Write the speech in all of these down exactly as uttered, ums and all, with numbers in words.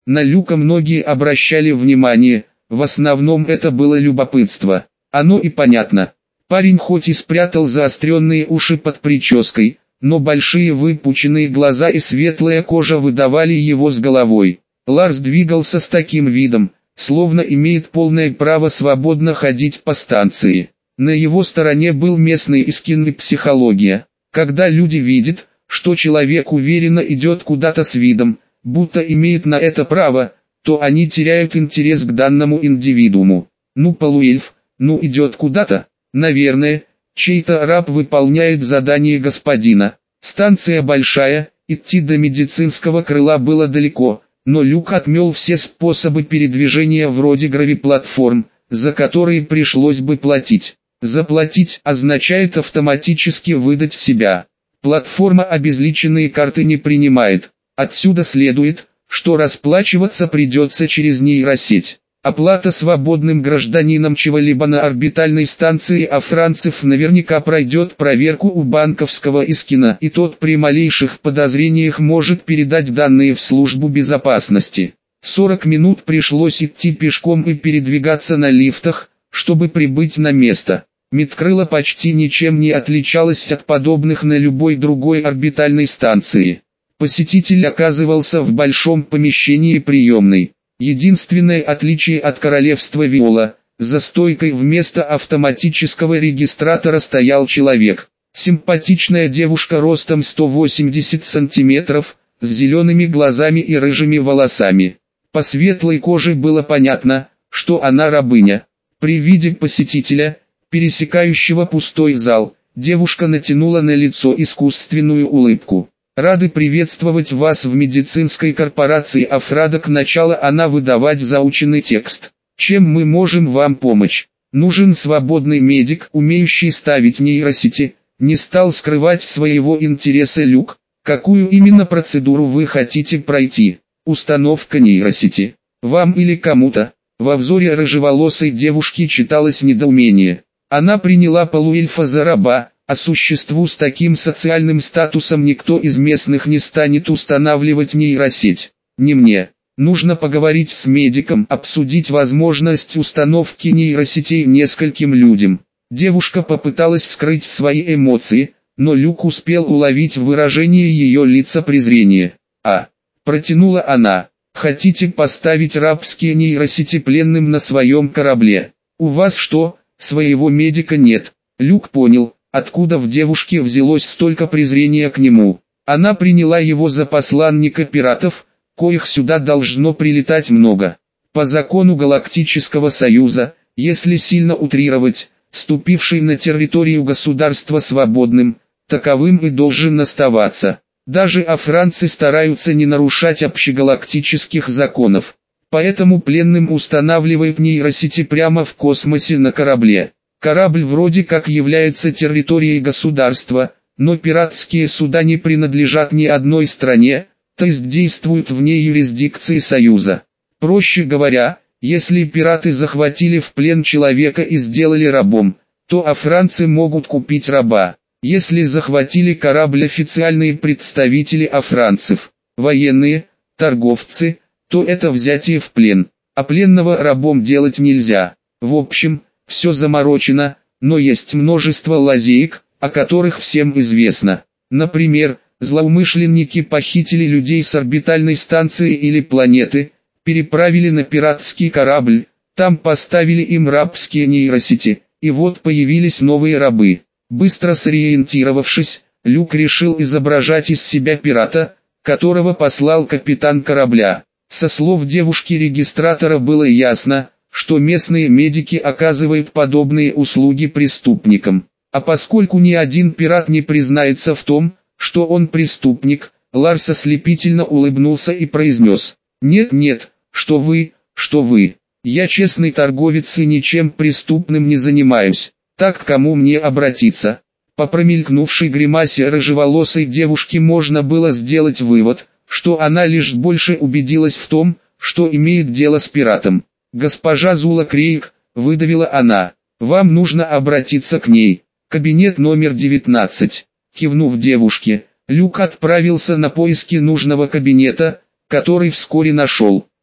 На Люка многие обращали внимание, в основном это было любопытство. Оно и понятно. Парень хоть и спрятал заостренные уши под прической, но большие выпученные глаза и светлая кожа выдавали его с головой. Ларс двигался с таким видом, словно имеет полное право свободно ходить по станции. На его стороне был местный искин и психология. Когда люди видят, что человек уверенно идет куда-то с видом, будто имеет на это право, то они теряют интерес к данному индивидууму. Ну полуэльф, ну идет куда-то. Наверное, чей-то раб выполняет задание господина. Станция большая, идти до медицинского крыла было далеко, но Люк отмел все способы передвижения вроде гравиплатформ, за которые пришлось бы платить. Заплатить означает автоматически выдать себя. Платформа обезличенные карты не принимает. Отсюда следует, что расплачиваться придется через нейросеть. Оплата свободным гражданинам чего-либо на орбитальной станции афранцев наверняка пройдет проверку у банковского искина, и тот при малейших подозрениях может передать данные в службу безопасности. сорок минут пришлось идти пешком и передвигаться на лифтах, чтобы прибыть на место. Медкрыло почти ничем не отличалось от подобных на любой другой орбитальной станции. Посетитель оказывался в большом помещении приемной. Единственное отличие от королевства Виола, за стойкой вместо автоматического регистратора стоял человек. Симпатичная девушка ростом сто восемьдесят сантиметров, с зелеными глазами и рыжими волосами. По светлой коже было понятно, что она рабыня. При виде посетителя, пересекающего пустой зал, девушка натянула на лицо искусственную улыбку. «Рады приветствовать вас в медицинской корпорации Афрадок». Начала она выдавать заученный текст. «Чем мы можем вам помочь? Нужен свободный медик, умеющий ставить нейросети». Не стал скрывать своего интереса Люк. «Какую именно процедуру вы хотите пройти? Установка нейросети. Вам или кому-то?» Во взоре рыжеволосой девушки читалось недоумение. Она приняла полуэльфа за раба. А существу с таким социальным статусом никто из местных не станет устанавливать нейросеть. Не мне. Нужно поговорить с медиком, обсудить возможность установки нейросетей нескольким людям. Девушка попыталась скрыть свои эмоции, но Люк успел уловить в выражении ее лица презрение. «А», — протянула она, — «хотите поставить рабские нейросети пленным на своем корабле? У вас что, своего медика нет?» Люк понял, откуда в девушке взялось столько презрения к нему. Она приняла его за посланника пиратов, коих сюда должно прилетать много. По закону Галактического Союза, если сильно утрировать, ступивший на территорию государства свободным, таковым и должен оставаться. Даже афранцы стараются не нарушать общегалактических законов. Поэтому пленным устанавливают нейросети прямо в космосе на корабле. Корабль вроде как является территорией государства, но пиратские суда не принадлежат ни одной стране, то есть действуют вне юрисдикции Союза. Проще говоря, если пираты захватили в плен человека и сделали рабом, то афранцы могут купить раба. Если захватили корабль официальные представители афранцев, военные, торговцы, то это взятие в плен, а пленного рабом делать нельзя. В общем, все заморочено, но есть множество лазеек, о которых всем известно. Например, злоумышленники похитили людей с орбитальной станции или планеты, переправили на пиратский корабль, там поставили им рабские нейросети, и вот появились новые рабы. Быстро сориентировавшись, Люк решил изображать из себя пирата, которого послал капитан корабля. Со слов девушки-регистратора было ясно, что местные медики оказывают подобные услуги преступникам. А поскольку ни один пират не признается в том, что он преступник, Ларс ослепительно улыбнулся и произнес: «Нет-нет, что вы, что вы, я честный торговец и ничем преступным не занимаюсь, так к кому мне обратиться?» По промелькнувшей гримасе рыжеволосой девушки можно было сделать вывод, что она лишь больше убедилась в том, что имеет дело с пиратом. «Госпожа Зула Крейг», — выдавила она, — «вам нужно обратиться к ней. Кабинет номер девятнадцать». Кивнув девушке, Люк отправился на поиски нужного кабинета, который вскоре нашел.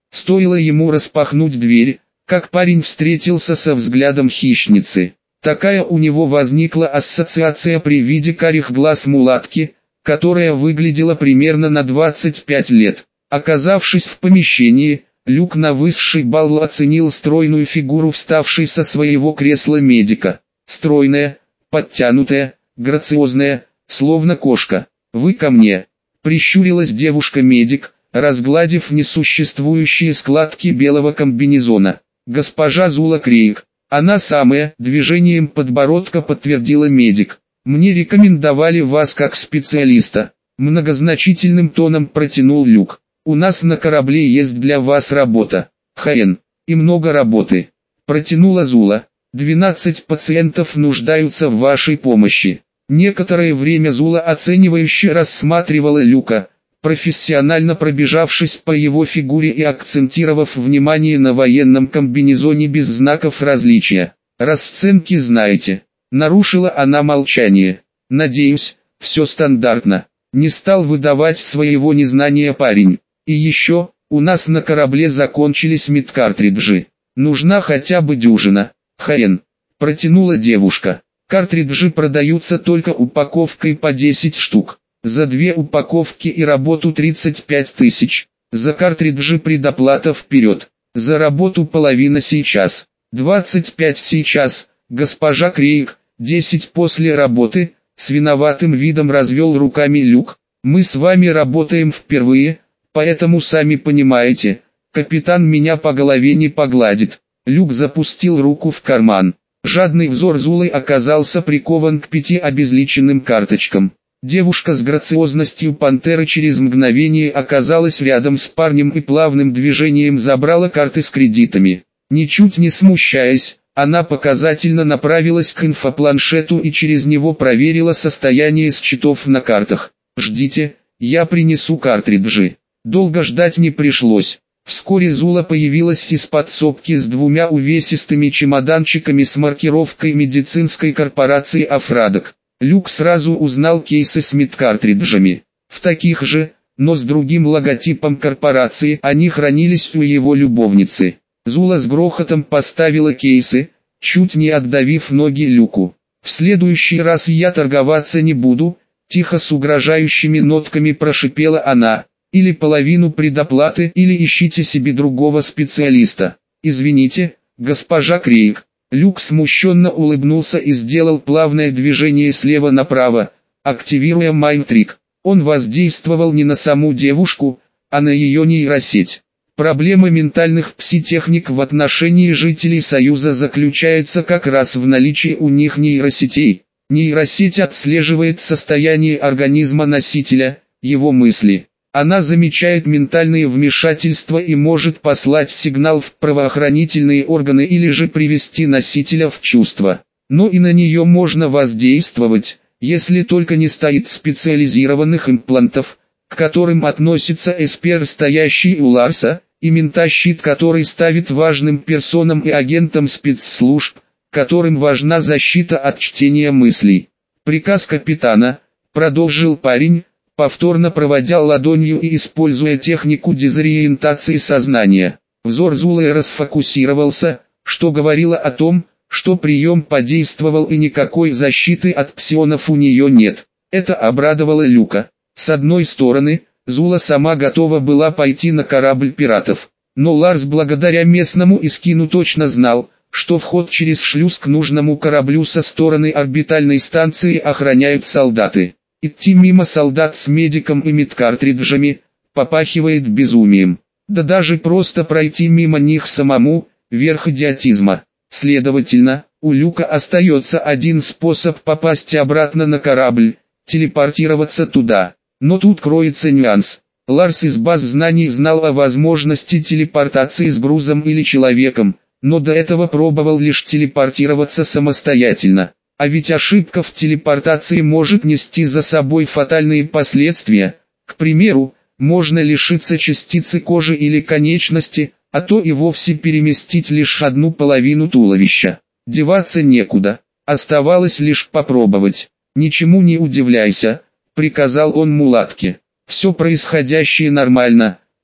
Стоило ему распахнуть дверь, как парень встретился со взглядом хищницы. Такая у него возникла ассоциация при виде карих глаз мулатки, которая выглядела примерно на двадцать пять лет. Оказавшись в помещении, Люк на высший балл оценил стройную фигуру вставшей со своего кресла медика. Стройная, подтянутая, грациозная, словно кошка. «Вы ко мне?» — прищурилась девушка-медик, разгладив несуществующие складки белого комбинезона. «Госпожа Зула Крейг». «Она самая», — движением подбородка подтвердила медик. «Мне рекомендовали вас как специалиста», — многозначительным тоном протянул Люк. «У нас на корабле есть для вас работа, Хаен, и много работы», — протянула Зула. «Двенадцать пациентов нуждаются в вашей помощи». Некоторое время Зула оценивающе рассматривала Люка, профессионально пробежавшись по его фигуре и акцентировав внимание на военном комбинезоне без знаков различия. «Расценки знаете». Нарушила она молчание. «Надеюсь, все стандартно». Не стал выдавать своего незнания парень. «И еще, у нас на корабле закончились медкартриджи. Нужна хотя бы дюжина». «Хаен», протянула девушка. «Картриджи продаются только упаковкой по десять штук. За две упаковки и работу тридцать пять тысяч. За картриджи предоплата вперед. За работу половина сейчас. двадцать пять сейчас, госпожа Крейг, десять после работы», с виноватым видом развел руками Люк. «Мы с вами работаем впервые, поэтому сами понимаете, капитан меня по голове не погладит». Люк запустил руку в карман. Жадный взор Зулы оказался прикован к пяти обезличенным карточкам. Девушка с грациозностью пантеры через мгновение оказалась рядом с парнем и плавным движением забрала карты с кредитами. Ничуть не смущаясь, она показательно направилась к инфопланшету и через него проверила состояние счетов на картах. «Ждите, я принесу картриджи». Долго ждать не пришлось. Вскоре Зула появилась из подсобки с двумя увесистыми чемоданчиками с маркировкой медицинской корпорации «Афрадок». Люк сразу узнал кейсы с медкартриджами. В таких же, но с другим логотипом корпорации, они хранились у его любовницы. Зула с грохотом поставила кейсы, чуть не отдавив ноги Люку. «В следующий раз я торговаться не буду», — тихо с угрожающими нотками прошипела она. «Или половину предоплаты, или ищите себе другого специалиста». «Извините, госпожа Крейг». Люк смущенно улыбнулся и сделал плавное движение слева направо, активируя майнтрик. Он воздействовал не на саму девушку, а на ее нейросеть. Проблема ментальных пситехник в отношении жителей Союза заключается как раз в наличии у них нейросетей. Нейросеть отслеживает состояние организма носителя, его мысли. Она замечает ментальные вмешательства и может послать сигнал в правоохранительные органы или же привести носителя в чувство. Но и на нее можно воздействовать, если только не стоит специализированных имплантов, к которым относится эспер, стоящий у Ларса, и ментащит, который ставит важным персонам и агентам спецслужб, которым важна защита от чтения мыслей. «Приказ капитана», — продолжил парень, повторно проводя ладонью и используя технику дезориентации сознания. Взор Зулы расфокусировался, что говорило о том, что прием подействовал и никакой защиты от псионов у нее нет. Это обрадовало Люка. С одной стороны, Зула сама готова была пойти на корабль пиратов. Но Ларс благодаря местному Искину точно знал, что вход через шлюз к нужному кораблю со стороны орбитальной станции охраняют солдаты. Идти мимо солдат с медиком и медкартриджами попахивает безумием. Да даже просто пройти мимо них самому – верх идиотизма. Следовательно, у Люка остается один способ попасть обратно на корабль – телепортироваться туда. Но тут кроется нюанс. Ларс из баз знаний знал о возможности телепортации с грузом или человеком, но до этого пробовал лишь телепортироваться самостоятельно. А ведь ошибка в телепортации может нести за собой фатальные последствия. К примеру, можно лишиться частицы кожи или конечности, а то и вовсе переместить лишь одну половину туловища. Деваться некуда, оставалось лишь попробовать. «Ничему не удивляйся», — приказал он мулатке. «Все происходящее нормально,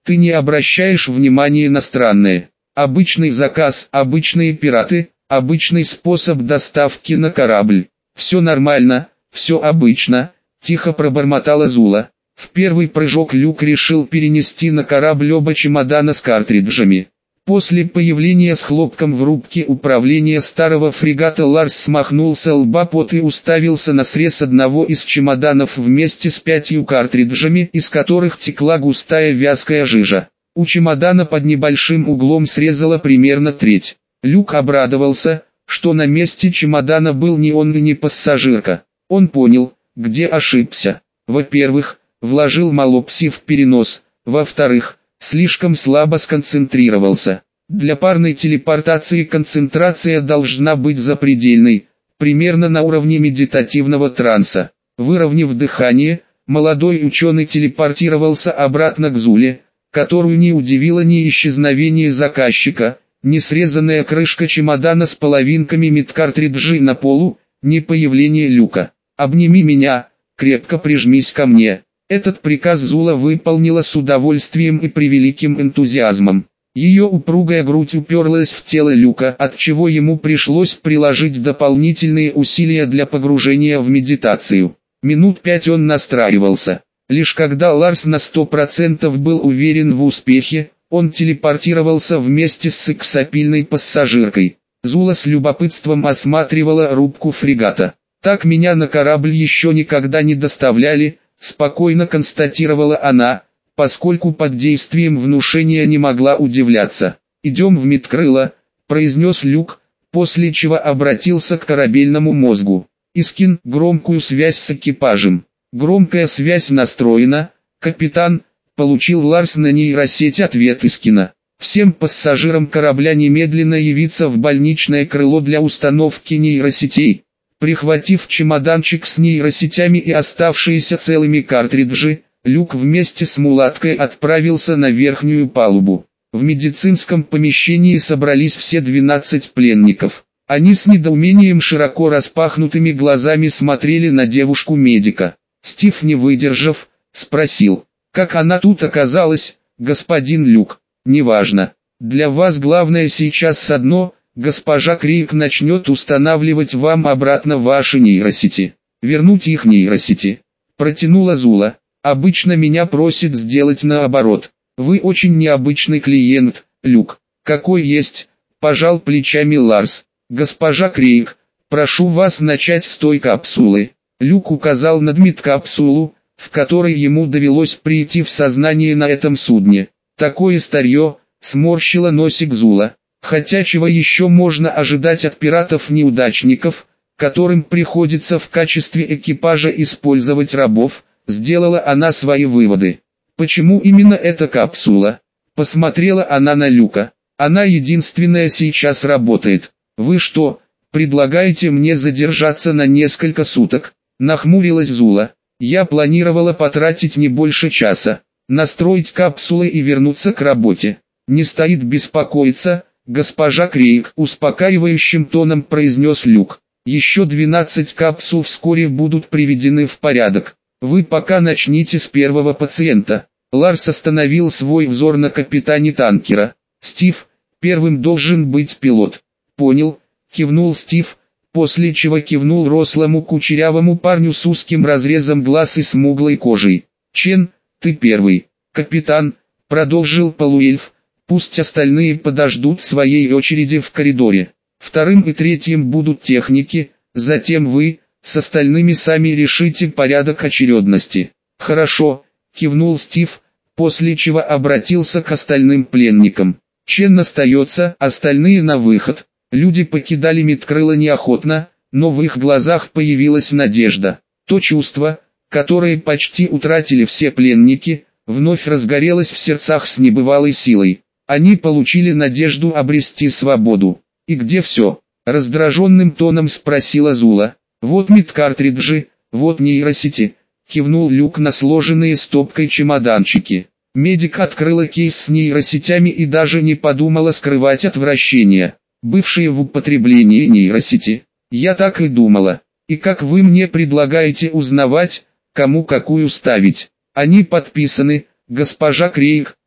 Ты не обращаешь внимания на странное. Обычный заказ, обычные пираты, обычный способ доставки на корабль. Все нормально, все обычно, тихо пробормотала Зула. В первый прыжок Люк решил перенести на корабль оба чемодана с картриджами. После появления с хлопком в рубке управления старого фрегата Ларс смахнул со лба пот и уставился на срез одного из чемоданов вместе с пятью картриджами, из которых текла густая вязкая жижа. У чемодана под небольшим углом срезала примерно треть. Люк обрадовался, что на месте чемодана был не он и не пассажирка. Он понял, где ошибся. Во-первых, вложил Малопси в перенос, во-вторых, слишком слабо сконцентрировался. Для парной телепортации концентрация должна быть запредельной, примерно на уровне медитативного транса. Выровняв дыхание, молодой ученый телепортировался обратно к Зуле, которую не удивило ни исчезновение заказчика, ни срезанная крышка чемодана с половинками медкартриджей на полу, ни появление Люка. «Обними меня, крепко прижмись ко мне». Этот приказ Зула выполнила с удовольствием и превеликим энтузиазмом. Ее упругая грудь уперлась в тело Люка, отчего ему пришлось приложить дополнительные усилия для погружения в медитацию. Минут пять он настраивался. Лишь когда Ларс на сто процентов был уверен в успехе, он телепортировался вместе с сексапильной пассажиркой. Зула с любопытством осматривала рубку фрегата. «Так меня на корабль еще никогда не доставляли», — спокойно констатировала она, поскольку под действием внушения не могла удивляться. «Идем в медкрыло», — произнес Люк, после чего обратился к корабельному мозгу. «Искин, громкую связь с экипажем». «Громкая связь настроена, капитан», — получил Ларс на нейросеть ответ Искина. «Всем пассажирам корабля немедленно явиться в больничное крыло для установки нейросетей». Прихватив чемоданчик с нейросетями и оставшиеся целыми картриджи, Люк вместе с мулаткой отправился на верхнюю палубу. В медицинском помещении собрались все двенадцать пленников. Они с недоумением широко распахнутыми глазами смотрели на девушку-медика. Стив, не выдержав, спросил: «Как она тут оказалась, господин Люк?» «Неважно. Для вас главное сейчас одно: госпожа Крейг начнет устанавливать вам обратно ваши нейросети». «Вернуть их нейросети?» Протянула Зула. «Обычно меня просят сделать наоборот. Вы очень необычный клиент, Люк». «Какой есть?» Пожал плечами Ларс. «Госпожа Крейг, прошу вас начать с той капсулы». Люк указал на медкапсулу, в которой ему довелось прийти в сознание на этом судне. «Такое старье», сморщила носик Зула. «Хотя чего еще можно ожидать от пиратов-неудачников, которым приходится в качестве экипажа использовать рабов», сделала она свои выводы. «Почему именно эта капсула?» Посмотрела она на Люка. «Она единственная сейчас работает. Вы что, предлагаете мне задержаться на несколько суток?» Нахмурилась Зула. «Я планировала потратить не больше часа, настроить капсулы и вернуться к работе. Не стоит беспокоиться, госпожа Крейг», успокаивающим тоном произнес Люк. «Еще двенадцать капсул вскоре будут приведены в порядок. Вы пока начните с первого пациента». Ларс остановил свой взор на капитане танкера. «Стив, первым должен быть пилот». «Понял», кивнул Стив, после чего кивнул рослому кучерявому парню с узким разрезом глаз и смуглой кожей. «Чен, ты первый». «Капитан», продолжил полуэльф, «пусть остальные подождут своей очереди в коридоре. Вторым и третьим будут техники, затем вы, с остальными сами решите порядок очередности». «Хорошо», кивнул Стив, после чего обратился к остальным пленникам. «Чен остается, остальные на выход». Люди покидали медкрыло неохотно, но в их глазах появилась надежда. То чувство, которое почти утратили все пленники, вновь разгорелось в сердцах с небывалой силой. Они получили надежду обрести свободу. «И где все?» – раздраженным тоном спросила Зула. «Вот медкартриджи, вот нейросети», – кивнул Люк на сложенные стопкой чемоданчики. Медик открыла кейс с нейросетями и даже не подумала скрывать отвращение. «Бывшие в употреблении нейросети. Я так и думала. И как вы мне предлагаете узнавать, кому какую ставить?» «Они подписаны, госпожа Крейг»,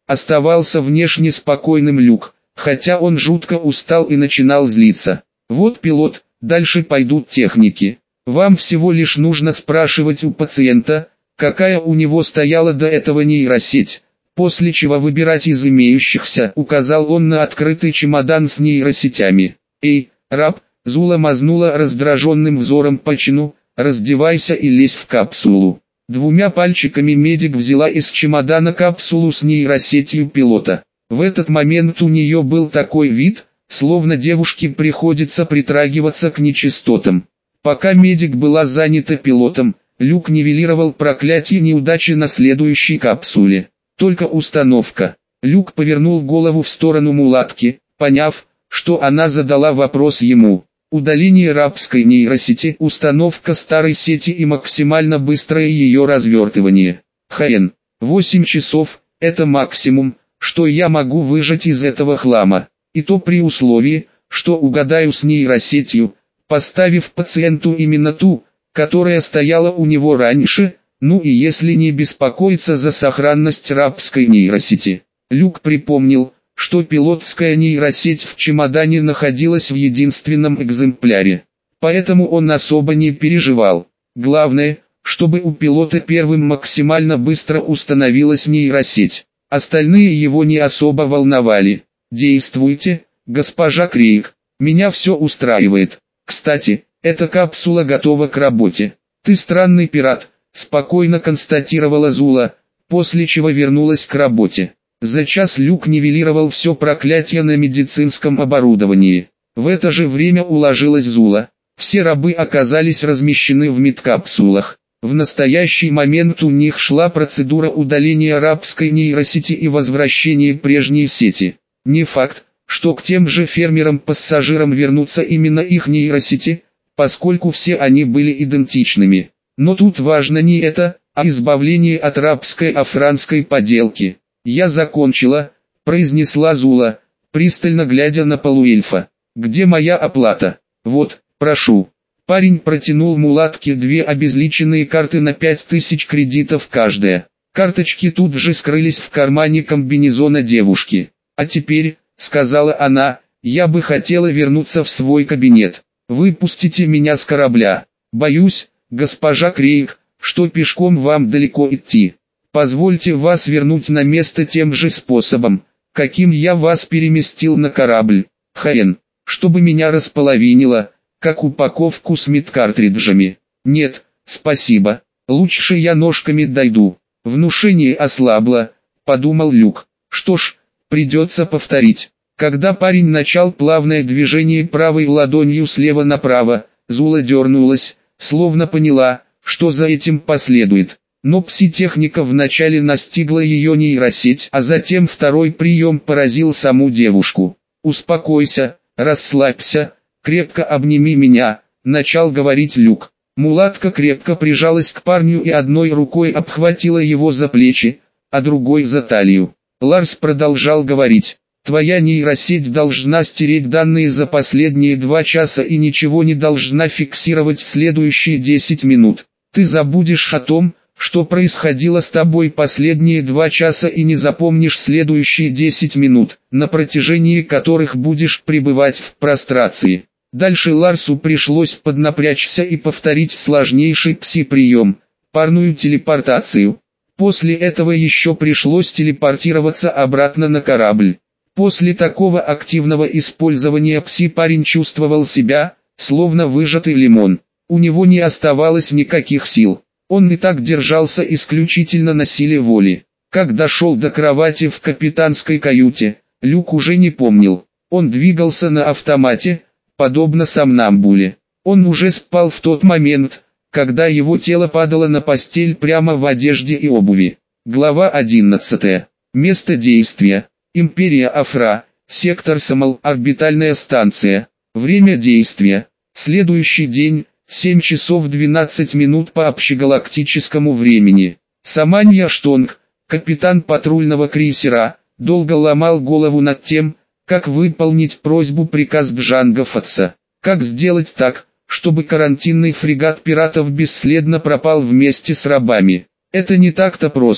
Оставался внешне спокойным Люк, хотя он жутко устал и начинал злиться. Вот пилот, дальше пойдут техники. Вам всего лишь нужно спрашивать у пациента, какая у него стояла до этого нейросеть, после чего выбирать из имеющихся, указал он на открытый чемодан с нейросетями. Эй, раб, Зула мазнула раздраженным взором по чину, раздевайся и лезь в капсулу. Двумя пальчиками медик взяла из чемодана капсулу с нейросетью пилота. В этот момент у нее был такой вид, словно девушке приходится притрагиваться к нечистотам. Пока медик была занята пилотом, Люк нивелировал проклятие неудачи на следующей капсуле. Только установка. Люк повернул голову в сторону мулатки, поняв, что она задала вопрос ему. Удаление рабской нейросети, установка старой сети и максимально быстрое ее развертывание. Хн. восемь часов – это максимум, что я могу выжать из этого хлама. И то при условии, что угадаю с нейросетью, поставив пациенту именно ту, которая стояла у него раньше, ну и если не беспокоиться за сохранность рабской нейросети. Люк припомнил, что пилотская нейросеть в чемодане находилась в единственном экземпляре. Поэтому он особо не переживал. Главное, чтобы у пилота первым максимально быстро установилась нейросеть. Остальные его не особо волновали. «Действуйте, госпожа Крейг, меня все устраивает. Кстати, эта капсула готова к работе. Ты странный пират», — спокойно констатировала Зула, после чего вернулась к работе. За час Люк нивелировал все проклятие на медицинском оборудовании. В это же время уложилась Зула. Все рабы оказались размещены в медкапсулах. В настоящий момент у них шла процедура удаления рабской нейросети и возвращения прежней сети. Не факт, что к тем же фермерам-пассажирам вернутся именно их нейросети, поскольку все они были идентичными. Но тут важно не это, а избавление от рабской афранской подделки. «Я закончила», — произнесла Зула, пристально глядя на полуэльфа. «Где моя оплата? Вот, прошу». Парень протянул мулатке две обезличенные карты на пять тысяч кредитов каждая. Карточки тут же скрылись в кармане комбинезона девушки. «А теперь», — сказала она, — «я бы хотела вернуться в свой кабинет. Выпустите меня с корабля. Боюсь, госпожа Крейг, что пешком вам далеко идти. Позвольте вас вернуть на место тем же способом, каким я вас переместил на корабль. Хн. Чтобы меня располовинило, как упаковку с медкартриджами. Нет, спасибо, лучше я ножками дойду». Внушение ослабло, подумал Люк. Что ж, придется повторить. Когда парень начал плавное движение правой ладонью слева направо, Зула дернулась, словно поняла, что за этим последует. Но пси-техника вначале настигла ее нейросеть, а затем второй прием поразил саму девушку. «Успокойся, расслабься, крепко обними меня», — начал говорить Люк. Мулатка крепко прижалась к парню и одной рукой обхватила его за плечи, а другой за талию. Ларс продолжал говорить. «Твоя нейросеть должна стереть данные за последние два часа и ничего не должна фиксировать в следующие десять минут. Ты забудешь о том, что происходило с тобой последние два часа и не запомнишь следующие десять минут, на протяжении которых будешь пребывать в прострации». Дальше Ларсу пришлось поднапрячься и повторить сложнейший пси-прием, парную телепортацию. После этого еще пришлось телепортироваться обратно на корабль. После такого активного использования пси-парень чувствовал себя, словно выжатый лимон. У него не оставалось никаких сил. Он и так держался исключительно на силе воли. Как дошел до кровати в капитанской каюте, Люк уже не помнил. Он двигался на автомате, подобно сомнамбуле. Он уже спал в тот момент, когда его тело падало на постель прямо в одежде и обуви. Глава одиннадцатая. Место действия. Империя Афра, сектор Самал, орбитальная станция. Время действия. Следующий день, семь часов двенадцать минут по общегалактическому времени. Саманья Штонг, капитан патрульного крейсера, долго ломал голову над тем, как выполнить просьбу приказ Джанго Фатса. Как сделать так, чтобы карантинный фрегат пиратов бесследно пропал вместе с рабами? Это не так-то просто.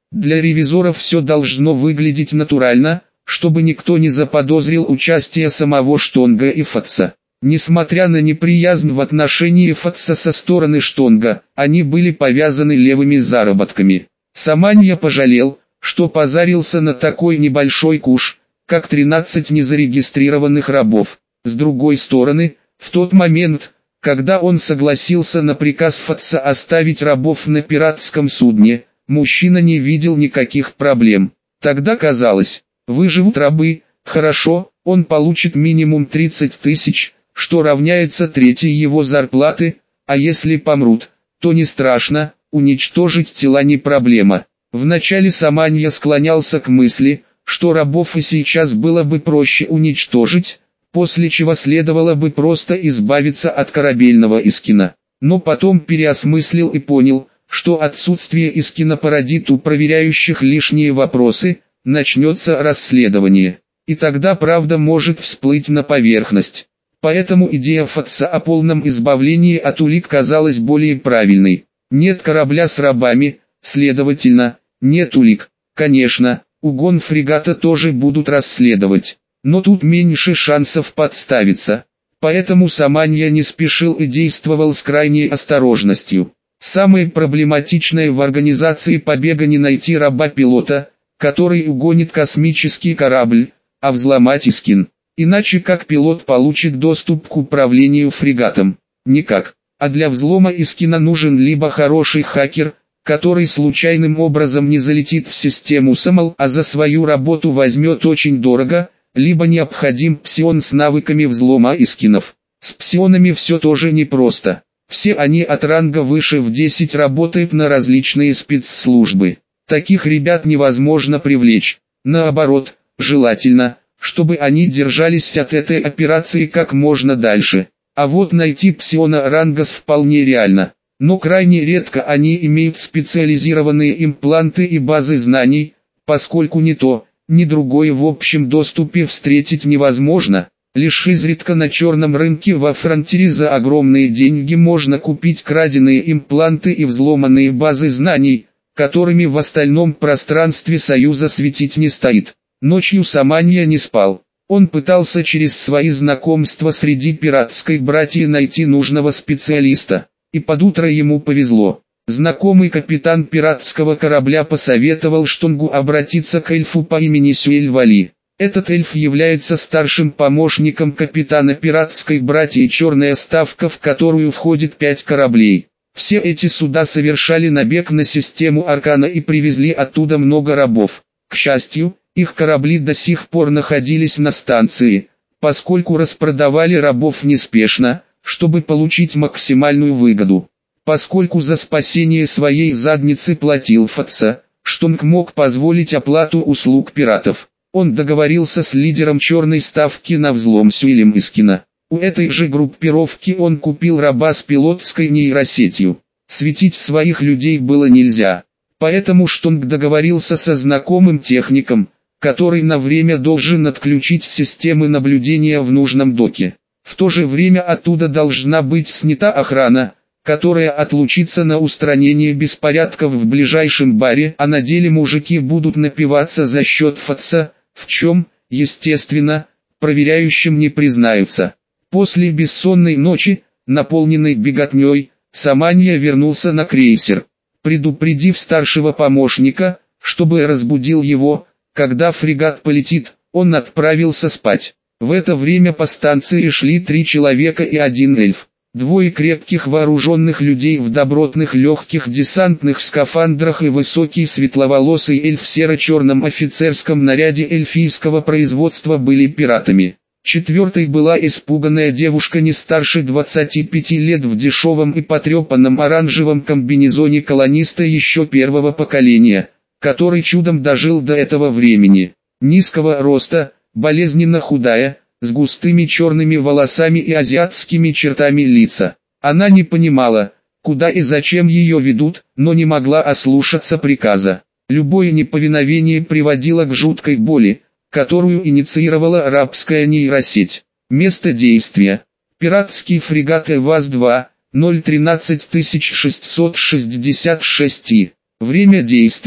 Для ревизоров все должно выглядеть натурально, чтобы никто не заподозрил участие самого Штонга и Фатца. Несмотря на неприязнь в отношении Фатца со стороны Штонга, они были повязаны левыми заработками. Саманья пожалел, что позарился на такой небольшой куш, как тринадцать незарегистрированных рабов. С другой стороны, в тот момент, когда он согласился на приказ Фатца оставить рабов на пиратском судне, мужчина не видел никаких проблем. Тогда казалось, выживут рабы, хорошо, он получит минимум тридцать тысяч, что равняется трети его зарплаты, а если помрут, то не страшно, уничтожить тела не проблема. Вначале Саманья склонялся к мысли, что рабов и сейчас было бы проще уничтожить, после чего следовало бы просто избавиться от корабельного Искина. Но потом переосмыслил и понял, что отсутствие Искина породит у проверяющих лишние вопросы, начнется расследование. И тогда правда может всплыть на поверхность. Поэтому идея Фатца о полном избавлении от улик казалась более правильной. Нет корабля с рабами, следовательно, нет улик. Конечно, угон фрегата тоже будут расследовать. Но тут меньше шансов подставиться. Поэтому Саманья не спешил и действовал с крайней осторожностью. Самое проблематичное в организации побега не найти раба-пилота, который угонит космический корабль, а взломать Искин. Иначе как пилот получит доступ к управлению фрегатом? Никак. А для взлома Искина нужен либо хороший хакер, который случайным образом не залетит в систему САМЛ, а за свою работу возьмет очень дорого, либо необходим псион с навыками взлома Искинов. С псионами все тоже непросто. Все они от ранга выше в десять работают на различные спецслужбы. Таких ребят невозможно привлечь. Наоборот, желательно, чтобы они держались от этой операции как можно дальше. А вот найти псиона рангас вполне реально. Но крайне редко они имеют специализированные импланты и базы знаний, поскольку ни то, ни другое в общем доступе встретить невозможно. Лишь изредка на черном рынке во фронтире за огромные деньги можно купить краденые импланты и взломанные базы знаний, которыми в остальном пространстве Союза светить не стоит. Ночью Саманья не спал. Он пытался через свои знакомства среди пиратской братьи найти нужного специалиста. И под утро ему повезло. Знакомый капитан пиратского корабля посоветовал Штонгу обратиться к эльфу по имени Сюэль-Вали. Этот эльф является старшим помощником капитана пиратской братьи «Черная ставка», в которую входит пять кораблей. Все эти суда совершали набег на систему Аркана и привезли оттуда много рабов. К счастью, их корабли до сих пор находились на станции, поскольку распродавали рабов неспешно, чтобы получить максимальную выгоду. Поскольку за спасение своей задницы платил Фатца, Штонг мог позволить оплату услуг пиратов. Он договорился с лидером черной ставки на взлом Сюэлем Искина. У этой же группировки он купил раба с пилотской нейросетью. Светить своих людей было нельзя. Поэтому Штонг договорился со знакомым техником, который на время должен отключить системы наблюдения в нужном доке. В то же время оттуда должна быть снята охрана, которая отлучится на устранение беспорядков в ближайшем баре, а на деле мужики будут напиваться за счет Фатца, в чем, естественно, проверяющим не признаются. После бессонной ночи, наполненной беготней, Саманья вернулся на крейсер, предупредив старшего помощника, чтобы разбудил его, когда фрегат полетит, он отправился спать. В это время по станции шли три человека и один эльф. Двое крепких вооруженных людей в добротных легких десантных скафандрах и высокий светловолосый эльф в серо-черном офицерском наряде эльфийского производства были пиратами. Четвертой была испуганная девушка не старше двадцати пяти лет в дешевом и потрепанном оранжевом комбинезоне колониста еще первого поколения, который чудом дожил до этого времени. Низкого роста, болезненно худая, с густыми черными волосами и азиатскими чертами лица. Она не понимала, куда и зачем ее ведут, но не могла ослушаться приказа. Любое неповиновение приводило к жуткой боли, которую инициировала арабская нейросеть. Место действия: пиратский фрегат ЭВАЗ-два, ноль тринадцать шестьсот шестьдесят шесть И. Время действия: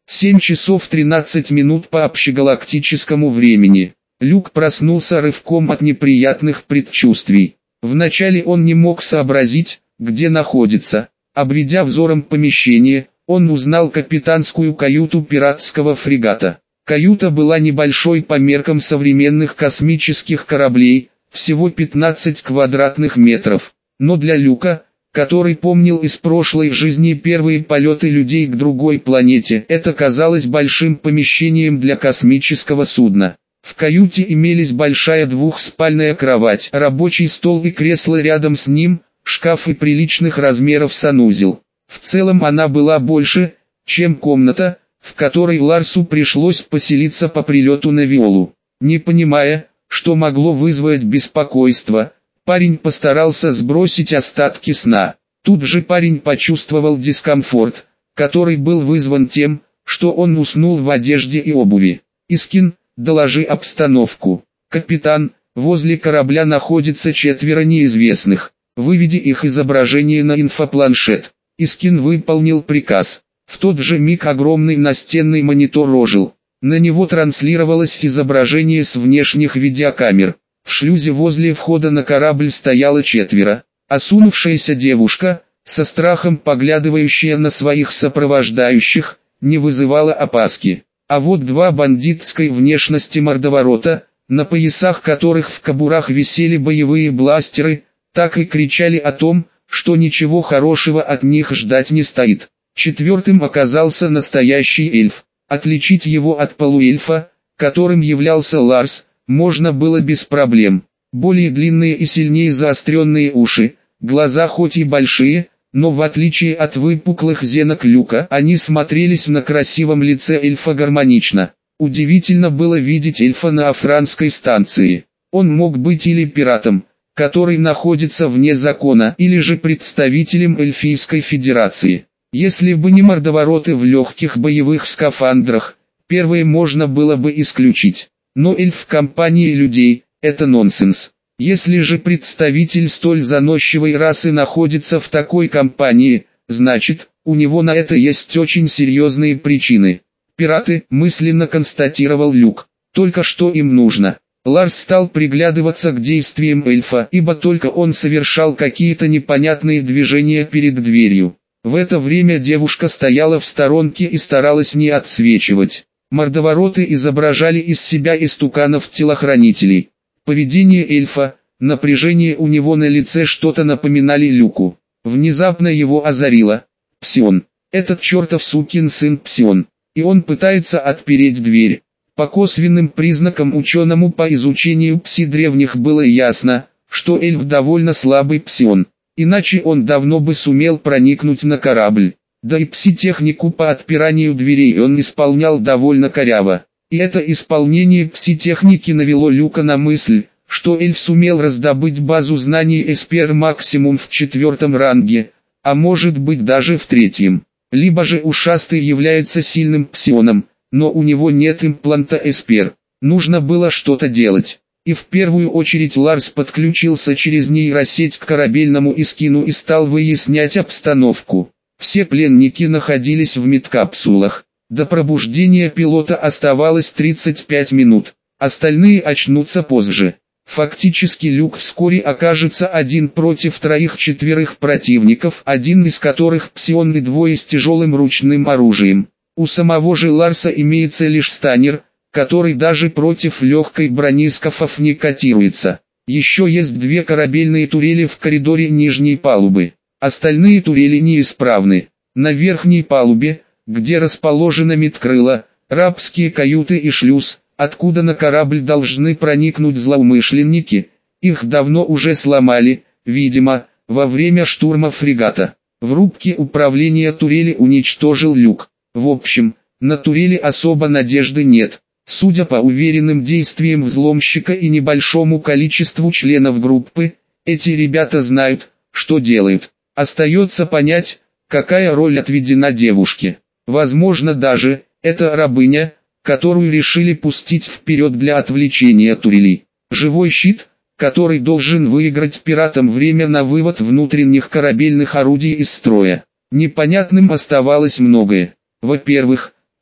семь часов тринадцать минут по общегалактическому времени. Люк проснулся рывком от неприятных предчувствий. Вначале он не мог сообразить, где находится. Обведя взором помещение, он узнал капитанскую каюту пиратского фрегата. Каюта была небольшой по меркам современных космических кораблей, всего пятнадцать квадратных метров. Но для Люка, который помнил из прошлой жизни первые полеты людей к другой планете, это казалось большим помещением для космического судна. В каюте имелись большая двухспальная кровать, рабочий стол и кресло рядом с ним, шкаф и приличных размеров санузел. В целом она была больше, чем комната, в которой Ларсу пришлось поселиться по прилету на Виолу. Не понимая, что могло вызвать беспокойство, парень постарался сбросить остатки сна. Тут же парень почувствовал дискомфорт, который был вызван тем, что он уснул в одежде и обуви. «Искин, доложи обстановку. Капитан, возле корабля находится четверо неизвестных. Выведи их изображение на инфопланшет». Искин выполнил приказ. В тот же миг огромный настенный монитор ожил. На него транслировалось изображение с внешних видеокамер. В шлюзе возле входа на корабль стояло четверо. Осунувшаяся девушка, со страхом поглядывающая на своих сопровождающих, не вызывала опаски. А вот два бандитской внешности мордоворота, на поясах которых в кобурах висели боевые бластеры, так и кричали о том, что ничего хорошего от них ждать не стоит. Четвертым оказался настоящий эльф. Отличить его от полуэльфа, которым являлся Ларс, можно было без проблем. Более длинные и сильнее заостренные уши, глаза хоть и большие, но в отличие от выпуклых зенок Люка, они смотрелись на красивом лице эльфа гармонично. Удивительно было видеть эльфа на афранской станции. Он мог быть или пиратом, который находится вне закона, или же представителем Эльфийской Федерации. Если бы не мордовороты в легких боевых скафандрах, первые можно было бы исключить. Но эльф в компании людей – это нонсенс. Если же представитель столь заносчивой расы находится в такой компании, значит, у него на это есть очень серьезные причины. «Пираты», – мысленно констатировал Люк. Только что им нужно. Ларс стал приглядываться к действиям эльфа, ибо только он совершал какие-то непонятные движения перед дверью. В это время девушка стояла в сторонке и старалась не отсвечивать. Мордовороты изображали из себя истуканов-телохранителей. Поведение эльфа, напряжение у него на лице что-то напоминали Люку. Внезапно его озарило. Псион. Этот чертов сукин сын Псион. И он пытается отпереть дверь. По косвенным признакам ученому по изучению пси-древних было ясно, что эльф довольно слабый псион. Иначе он давно бы сумел проникнуть на корабль. Да и пси-технику по отпиранию дверей он исполнял довольно коряво. И это исполнение пси-техники навело Люка на мысль, что эльф сумел раздобыть базу знаний Эспер максимум в четвертом ранге, а может быть даже в третьем. Либо же ушастый является сильным псионом, но у него нет импланта Эспер. Нужно было что-то делать. И в первую очередь Ларс подключился через нейросеть к корабельному Искину и стал выяснять обстановку. Все пленники находились в медкапсулах. До пробуждения пилота оставалось тридцать пять минут. Остальные очнутся позже. Фактически Люк вскоре окажется один против троих-четверых противников, один из которых псион и двое с тяжелым ручным оружием. У самого же Ларса имеется лишь станер, который даже против легкой брони скафов не котируется. Еще есть две корабельные турели в коридоре нижней палубы. Остальные турели неисправны. На верхней палубе, где расположено медкрыло, рабские каюты и шлюз, откуда на корабль должны проникнуть злоумышленники, их давно уже сломали, видимо, во время штурма фрегата. В рубке управления турели уничтожил Люк. В общем, на турели особо надежды нет. Судя по уверенным действиям взломщика и небольшому количеству членов группы, эти ребята знают, что делают. Остается понять, какая роль отведена девушке. Возможно даже, это рабыня, которую решили пустить вперед для отвлечения турелей. Живой щит, который должен выиграть пиратам время на вывод внутренних корабельных орудий из строя. Непонятным оставалось многое. Во-первых,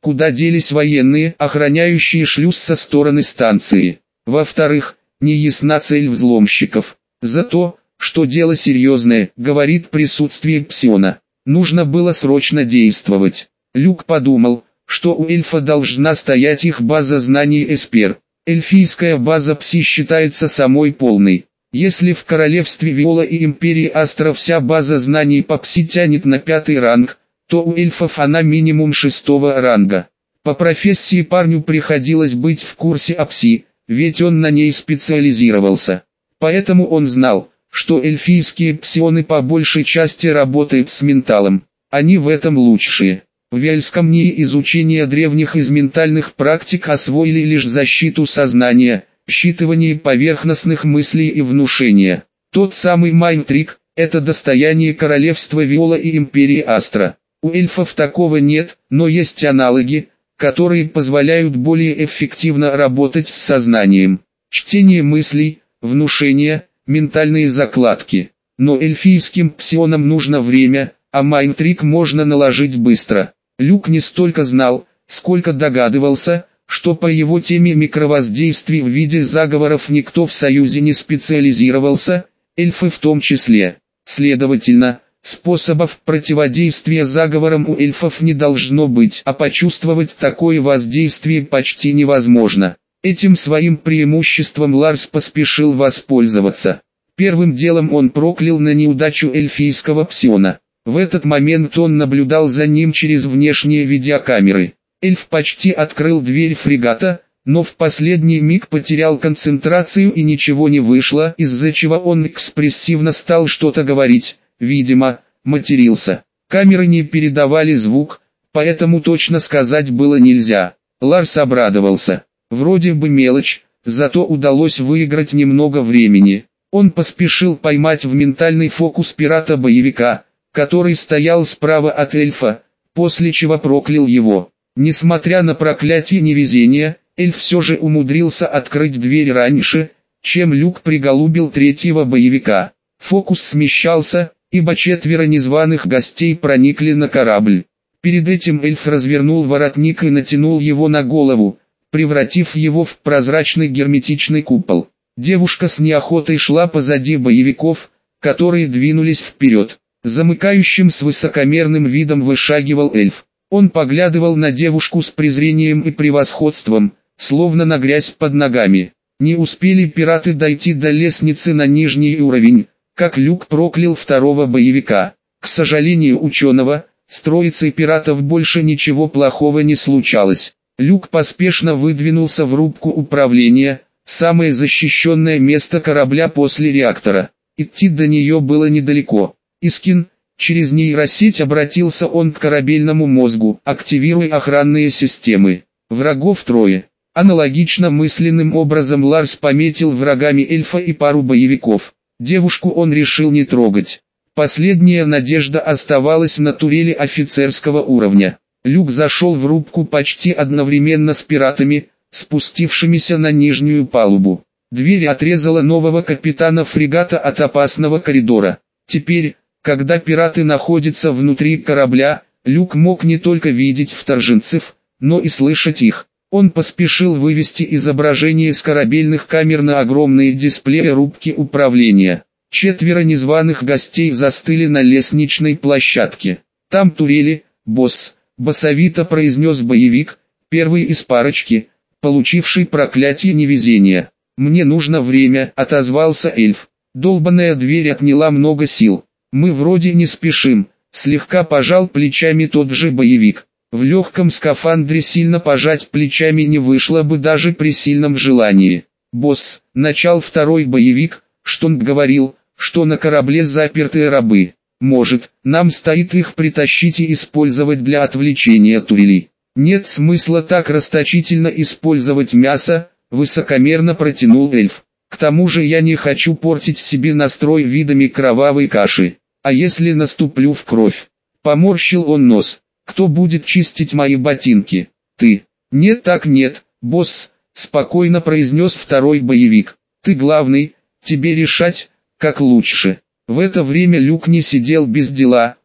куда делись военные, охраняющие шлюз со стороны станции. Во-вторых, не ясна цель взломщиков. За то, что дело серьезное, говорит присутствие псиона. Нужно было срочно действовать. Люк подумал, что у эльфа должна стоять их база знаний Эспер. Эльфийская база Пси считается самой полной. Если в королевстве Виола и империи Астра вся база знаний по Пси тянет на пятый ранг, то у эльфов она минимум шестого ранга. По профессии парню приходилось быть в курсе о Пси, ведь он на ней специализировался. Поэтому он знал, что эльфийские псионы по большей части работают с менталом. Они в этом лучшие. В Вельском НИИ изучение древних из ментальных практик освоили лишь защиту сознания, считывание поверхностных мыслей и внушения. Тот самый майнтрик – это достояние королевства Виола и империи Астра. У эльфов такого нет, но есть аналоги, которые позволяют более эффективно работать с сознанием. Чтение мыслей, внушение, ментальные закладки. Но эльфийским псионам нужно время, а майнтрик можно наложить быстро. Люк не столько знал, сколько догадывался, что по его теме микровоздействий в виде заговоров никто в Союзе не специализировался, эльфы в том числе. Следовательно, способов противодействия заговорам у эльфов не должно быть, а почувствовать такое воздействие почти невозможно. Этим своим преимуществом Ларс поспешил воспользоваться. Первым делом он проклял на неудачу эльфийского псиона. В этот момент он наблюдал за ним через внешние видеокамеры. Эльф почти открыл дверь фрегата, но в последний миг потерял концентрацию и ничего не вышло, из-за чего он экспрессивно стал что-то говорить, видимо, матерился. Камеры не передавали звук, поэтому точно сказать было нельзя. Ларс обрадовался. Вроде бы мелочь, зато удалось выиграть немного времени. Он поспешил поймать в ментальный фокус пирата-боевика, который стоял справа от эльфа, после чего проклял его. Несмотря на проклятие невезения, эльф все же умудрился открыть дверь раньше, чем Люк приголубил третьего боевика. Фокус смещался, ибо четверо незваных гостей проникли на корабль. Перед этим эльф развернул воротник и натянул его на голову, превратив его в прозрачный герметичный купол. Девушка с неохотой шла позади боевиков, которые двинулись вперед. Замыкающим с высокомерным видом вышагивал эльф. Он поглядывал на девушку с презрением и превосходством, словно на грязь под ногами. Не успели пираты дойти до лестницы на нижний уровень, как Люк проклял второго боевика. К сожалению ученого, с троицей пиратов больше ничего плохого не случалось. Люк поспешно выдвинулся в рубку управления, самое защищенное место корабля после реактора. Идти до нее было недалеко. Искин, через нейросеть обратился он к корабельному мозгу, активируя охранные системы. Врагов трое. Аналогично мысленным образом Ларс пометил врагами эльфа и пару боевиков. Девушку он решил не трогать. Последняя надежда оставалась на турели офицерского уровня. Люк зашел в рубку почти одновременно с пиратами, спустившимися на нижнюю палубу. Дверь отрезала нового капитана фрегата от опасного коридора. Теперь, когда пираты находятся внутри корабля, Люк мог не только видеть вторженцев, но и слышать их. Он поспешил вывести изображение с корабельных камер на огромные дисплеи рубки управления. Четверо незваных гостей застыли на лестничной площадке. «Там турели, босс», — басовито произнес боевик, первый из парочки, получивший проклятие невезения. «Мне нужно время», — отозвался эльф. Долбаная дверь отняла много сил. «Мы вроде не спешим», — слегка пожал плечами тот же боевик. В легком скафандре сильно пожать плечами не вышло бы даже при сильном желании. «Босс», — начал второй боевик, — «Штонг говорил, что на корабле заперты рабы. Может, нам стоит их притащить и использовать для отвлечения турелей?» «Нет смысла так расточительно использовать мясо», — высокомерно протянул эльф. «К тому же я не хочу портить себе настрой видами кровавой каши. А если наступлю в кровь?» Поморщил он нос. «Кто будет чистить мои ботинки? Ты?» «Нет так нет, босс», — спокойно произнес второй боевик. «Ты главный, тебе решать, как лучше». В это время Люк не сидел без дела,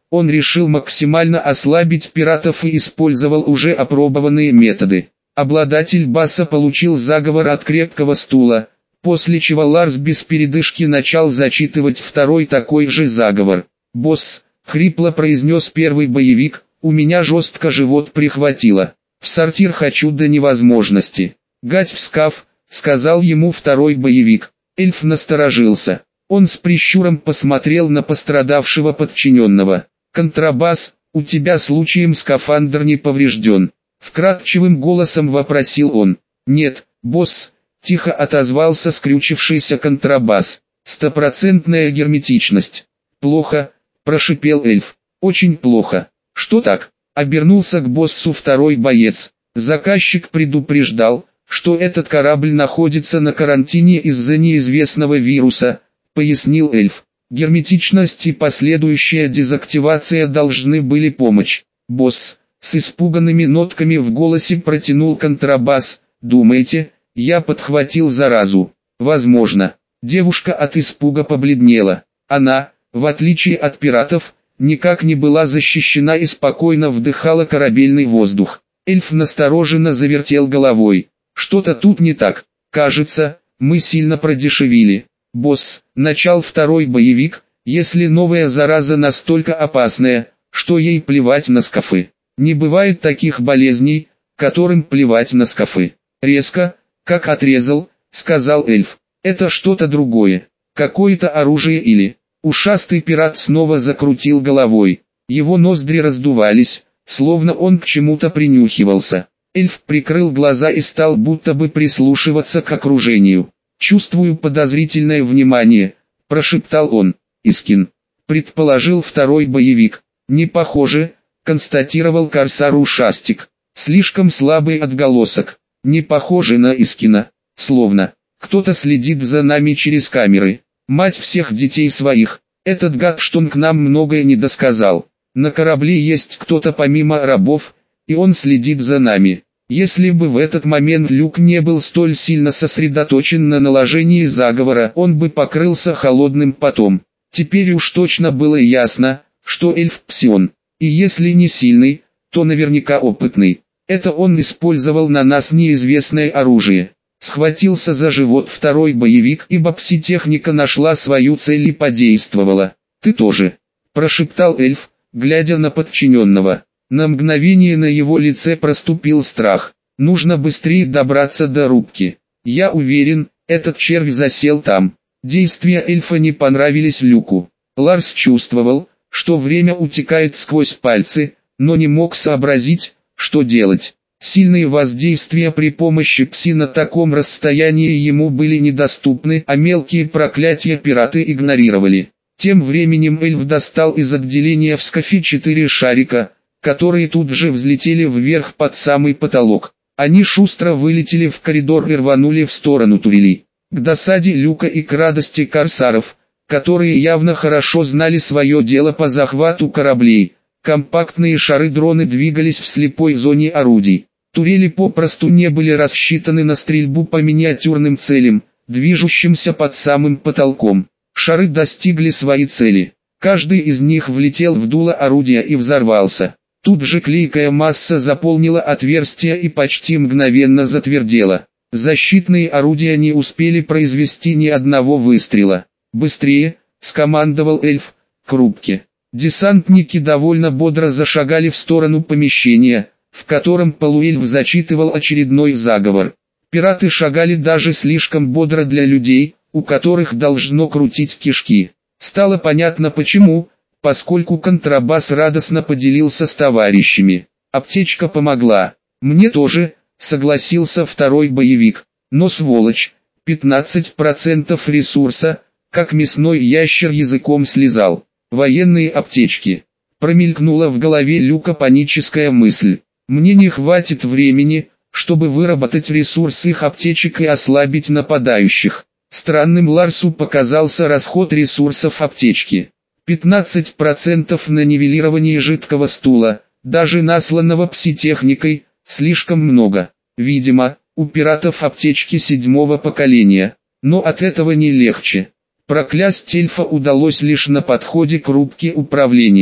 Он решил максимально ослабить пиратов и использовал уже опробованные методы. Обладатель баса получил заговор от крепкого стула, после чего Ларс без передышки начал зачитывать второй такой же заговор. «Босс», — хрипло произнес первый боевик, — «у меня жестко живот прихватило. В сортир хочу до невозможности». «Гать в скаф», — сказал ему второй боевик. Эльф насторожился. Он с прищуром посмотрел на пострадавшего подчиненного. «Контрабас, у тебя случаем скафандр не поврежден?» Вкрадчивым голосом вопросил он. «Нет, босс», — тихо отозвался скрючившийся контрабас. «Стопроцентная герметичность». «Плохо», — прошипел эльф. «Очень плохо». «Что так?» — обернулся к боссу второй боец. «Заказчик предупреждал, что этот корабль находится на карантине из-за неизвестного вируса», — пояснил эльф. «Герметичность и последующая дезактивация должны были помочь». «Босс», — с испуганными нотками в голосе протянул контрабас, — «думаете, я подхватил заразу?» «Возможно». Девушка от испуга побледнела. Она, в отличие от пиратов, никак не была защищена и спокойно вдыхала корабельный воздух. Эльф настороженно завертел головой. «Что-то тут не так. Кажется, мы сильно продешевили». «Босс», — начал второй боевик, — «если новая зараза настолько опасная, что ей плевать на скафы. Не бывает таких болезней, которым плевать на скафы». «Резко, как отрезал», — сказал эльф. «Это что-то другое. Какое-то оружие или...» Ушастый пират снова закрутил головой. Его ноздри раздувались, словно он к чему-то принюхивался. Эльф прикрыл глаза и стал будто бы прислушиваться к окружению. «Чувствую подозрительное внимание», — прошептал он. «Искин», — предположил второй боевик. «Не похоже», — констатировал корсар ушастик. «Слишком слабый отголосок. Не похоже на Искина. Словно кто-то следит за нами через камеры. Мать всех детей своих. Этот гад Штон к нам многое не досказал. На корабле есть кто-то помимо рабов, и он следит за нами». Если бы в этот момент Люк не был столь сильно сосредоточен на наложении заговора, он бы покрылся холодным потом. Теперь уж точно было ясно, что эльф псион, и если не сильный, то наверняка опытный. Это он использовал на нас неизвестное оружие. Схватился за живот второй боевик, ибо пси-техника нашла свою цель и подействовала. «Ты тоже», – прошептал эльф, глядя на подчиненного. На мгновение на его лице проступил страх. «Нужно быстрее добраться до рубки. Я уверен, этот червь засел там». Действия эльфа не понравились Люку. Ларс чувствовал, что время утекает сквозь пальцы, но не мог сообразить, что делать. Сильные воздействия при помощи пси на таком расстоянии ему были недоступны, а мелкие проклятия пираты игнорировали. Тем временем эльф достал из отделения в скафе четыре шарика, которые тут же взлетели вверх под самый потолок. Они шустро вылетели в коридор и рванули в сторону турелей. К досаде Люка и к радости корсаров, которые явно хорошо знали свое дело по захвату кораблей, компактные шары-дроны двигались в слепой зоне орудий. Турели попросту не были рассчитаны на стрельбу по миниатюрным целям, движущимся под самым потолком. Шары достигли своей цели. Каждый из них влетел в дуло орудия и взорвался. Тут же клейкая масса заполнила отверстие и почти мгновенно затвердела. Защитные орудия не успели произвести ни одного выстрела. «Быстрее!» – скомандовал эльф, – к рубке. Десантники довольно бодро зашагали в сторону помещения, в котором полуэльф зачитывал очередной заговор. Пираты шагали даже слишком бодро для людей, у которых должно крутить кишки. Стало понятно почему, поскольку контрабас радостно поделился с товарищами. Аптечка помогла. «Мне тоже», — согласился второй боевик. «Но сволочь, пятнадцать процентов ресурса, как мясной ящер языком слезал. Военные аптечки». Промелькнула в голове Люка паническая мысль. «Мне не хватит времени, чтобы выработать ресурс их аптечек и ослабить нападающих». Странным Ларсу показался расход ресурсов аптечки. пятнадцать процентов на нивелирование жидкого стула, даже насланного пси-техникой, слишком много. Видимо, у пиратов аптечки седьмого поколения, но от этого не легче. Проклясть эльфа удалось лишь на подходе к рубке управления.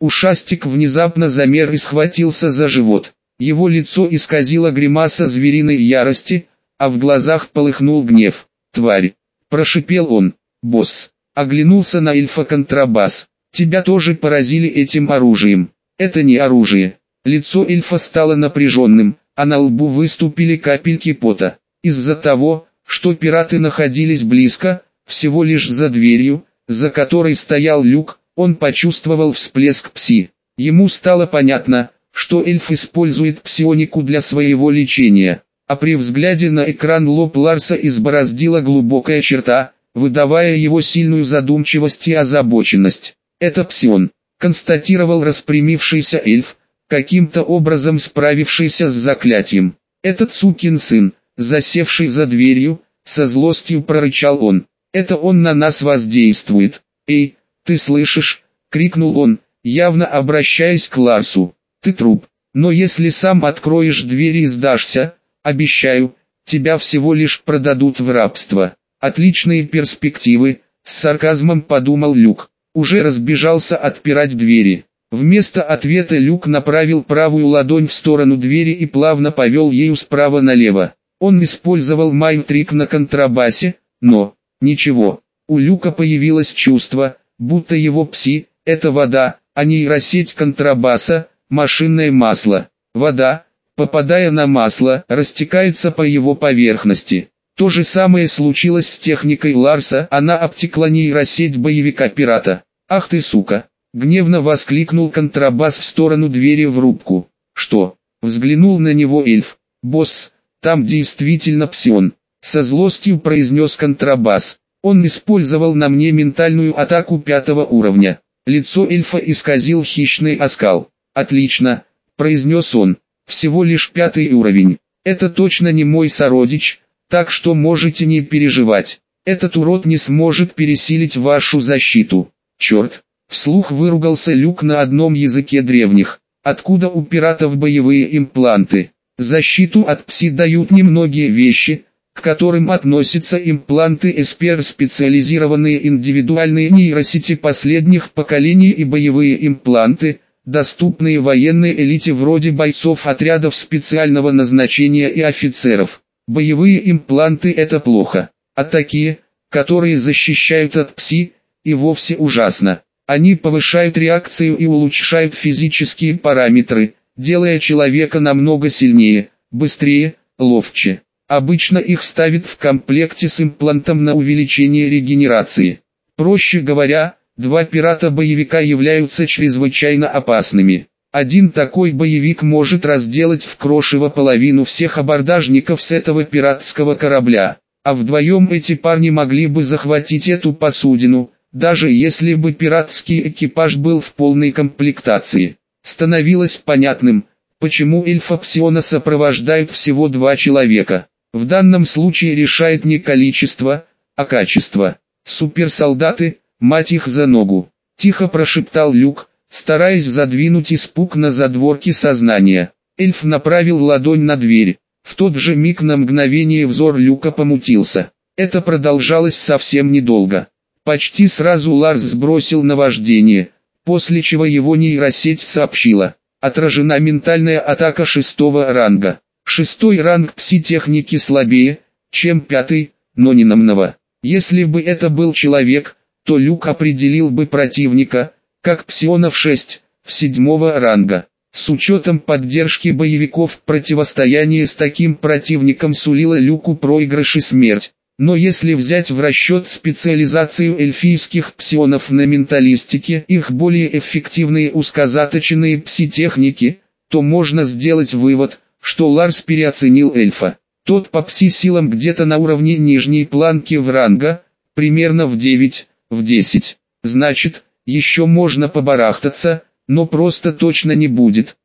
Ушастик внезапно замер и схватился за живот. Его лицо исказило гримаса звериной ярости, а в глазах полыхнул гнев. «Тварь!» – прошипел он. «Босс!» – оглянулся на эльфа-контрабас. «Тебя тоже поразили этим оружием». «Это не оружие». Лицо эльфа стало напряженным, а на лбу выступили капельки пота. Из-за того, что пираты находились близко, всего лишь за дверью, за которой стоял люк, он почувствовал всплеск пси. Ему стало понятно, что эльф использует псионику для своего лечения. А при взгляде на экран лоб Ларса избороздила глубокая черта, выдавая его сильную задумчивость и озабоченность. «Это псион», — констатировал распрямившийся эльф, каким-то образом справившийся с заклятием. «Этот сукин сын, засевший за дверью», — со злостью прорычал он. «Это он на нас воздействует». «Эй, ты слышишь?» — крикнул он, явно обращаясь к Ларсу. «Ты труп, но если сам откроешь дверь и сдашься, обещаю, тебя всего лишь продадут в рабство». «Отличные перспективы», — с сарказмом подумал Люк. Уже разбежался отпирать двери. Вместо ответа Люк направил правую ладонь в сторону двери и плавно повел ею справа налево. Он использовал майнд-трик на контрабасе, но, ничего, у Люка появилось чувство, будто его пси – это вода, а нейросеть контрабаса – машинное масло. Вода, попадая на масло, растекается по его поверхности. То же самое случилось с техникой Ларса, она обтекла нейросеть боевика-пирата. «Ах ты сука!» — гневно воскликнул контрабас в сторону двери в рубку. «Что?» — взглянул на него эльф. «Босс, там действительно псион», — со злостью произнес контрабас. «Он использовал на мне ментальную атаку пятого уровня». Лицо эльфа исказил хищный оскал. «Отлично», — произнес он. «Всего лишь пятый уровень. Это точно не мой сородич, так что можете не переживать. Этот урод не сможет пересилить вашу защиту». «Черт!» — вслух выругался Люк на одном языке древних. «Откуда у пиратов боевые импланты? Защиту от пси дают немногие вещи, к которым относятся импланты Эспер, специализированные индивидуальные нейросети последних поколений и боевые импланты, доступные военной элите вроде бойцов отрядов специального назначения и офицеров. Боевые импланты – это плохо, а такие, которые защищают от пси, и вовсе ужасно. Они повышают реакцию и улучшают физические параметры, делая человека намного сильнее, быстрее, ловче. Обычно их ставят в комплекте с имплантом на увеличение регенерации. Проще говоря, два пирата-боевика являются чрезвычайно опасными. Один такой боевик может разделать в крошево половину всех абордажников с этого пиратского корабля, а вдвоем эти парни могли бы захватить эту посудину, даже если бы пиратский экипаж был в полной комплектации. Становилось понятным, почему эльфа Псиона сопровождают всего два человека. В данном случае решает не количество, а качество. «Суперсолдаты, мать их за ногу!» — тихо прошептал Люк, стараясь задвинуть испуг на задворки сознания. Эльф направил ладонь на дверь. В тот же миг на мгновение взор Люка помутился. Это продолжалось совсем недолго. Почти сразу Ларс сбросил наваждение, после чего его нейросеть сообщила. Отражена ментальная атака шестого ранга. Шестой ранг пси-техники слабее, чем пятый, но не намного. Если бы это был человек, то Люк определил бы противника, как псионов шесть, в седьмого ранга. С учетом поддержки боевиков противостояние с таким противником сулило Люку проигрыш и смерть. Но если взять в расчет специализацию эльфийских псионов на менталистике, их более эффективные узкозаточенные пси-техники, то можно сделать вывод, что Ларс переоценил эльфа. Тот по пси-силам где-то на уровне нижней планки в ранга, примерно в девять, в десять. Значит, еще можно побарахтаться, но просто точно не будет.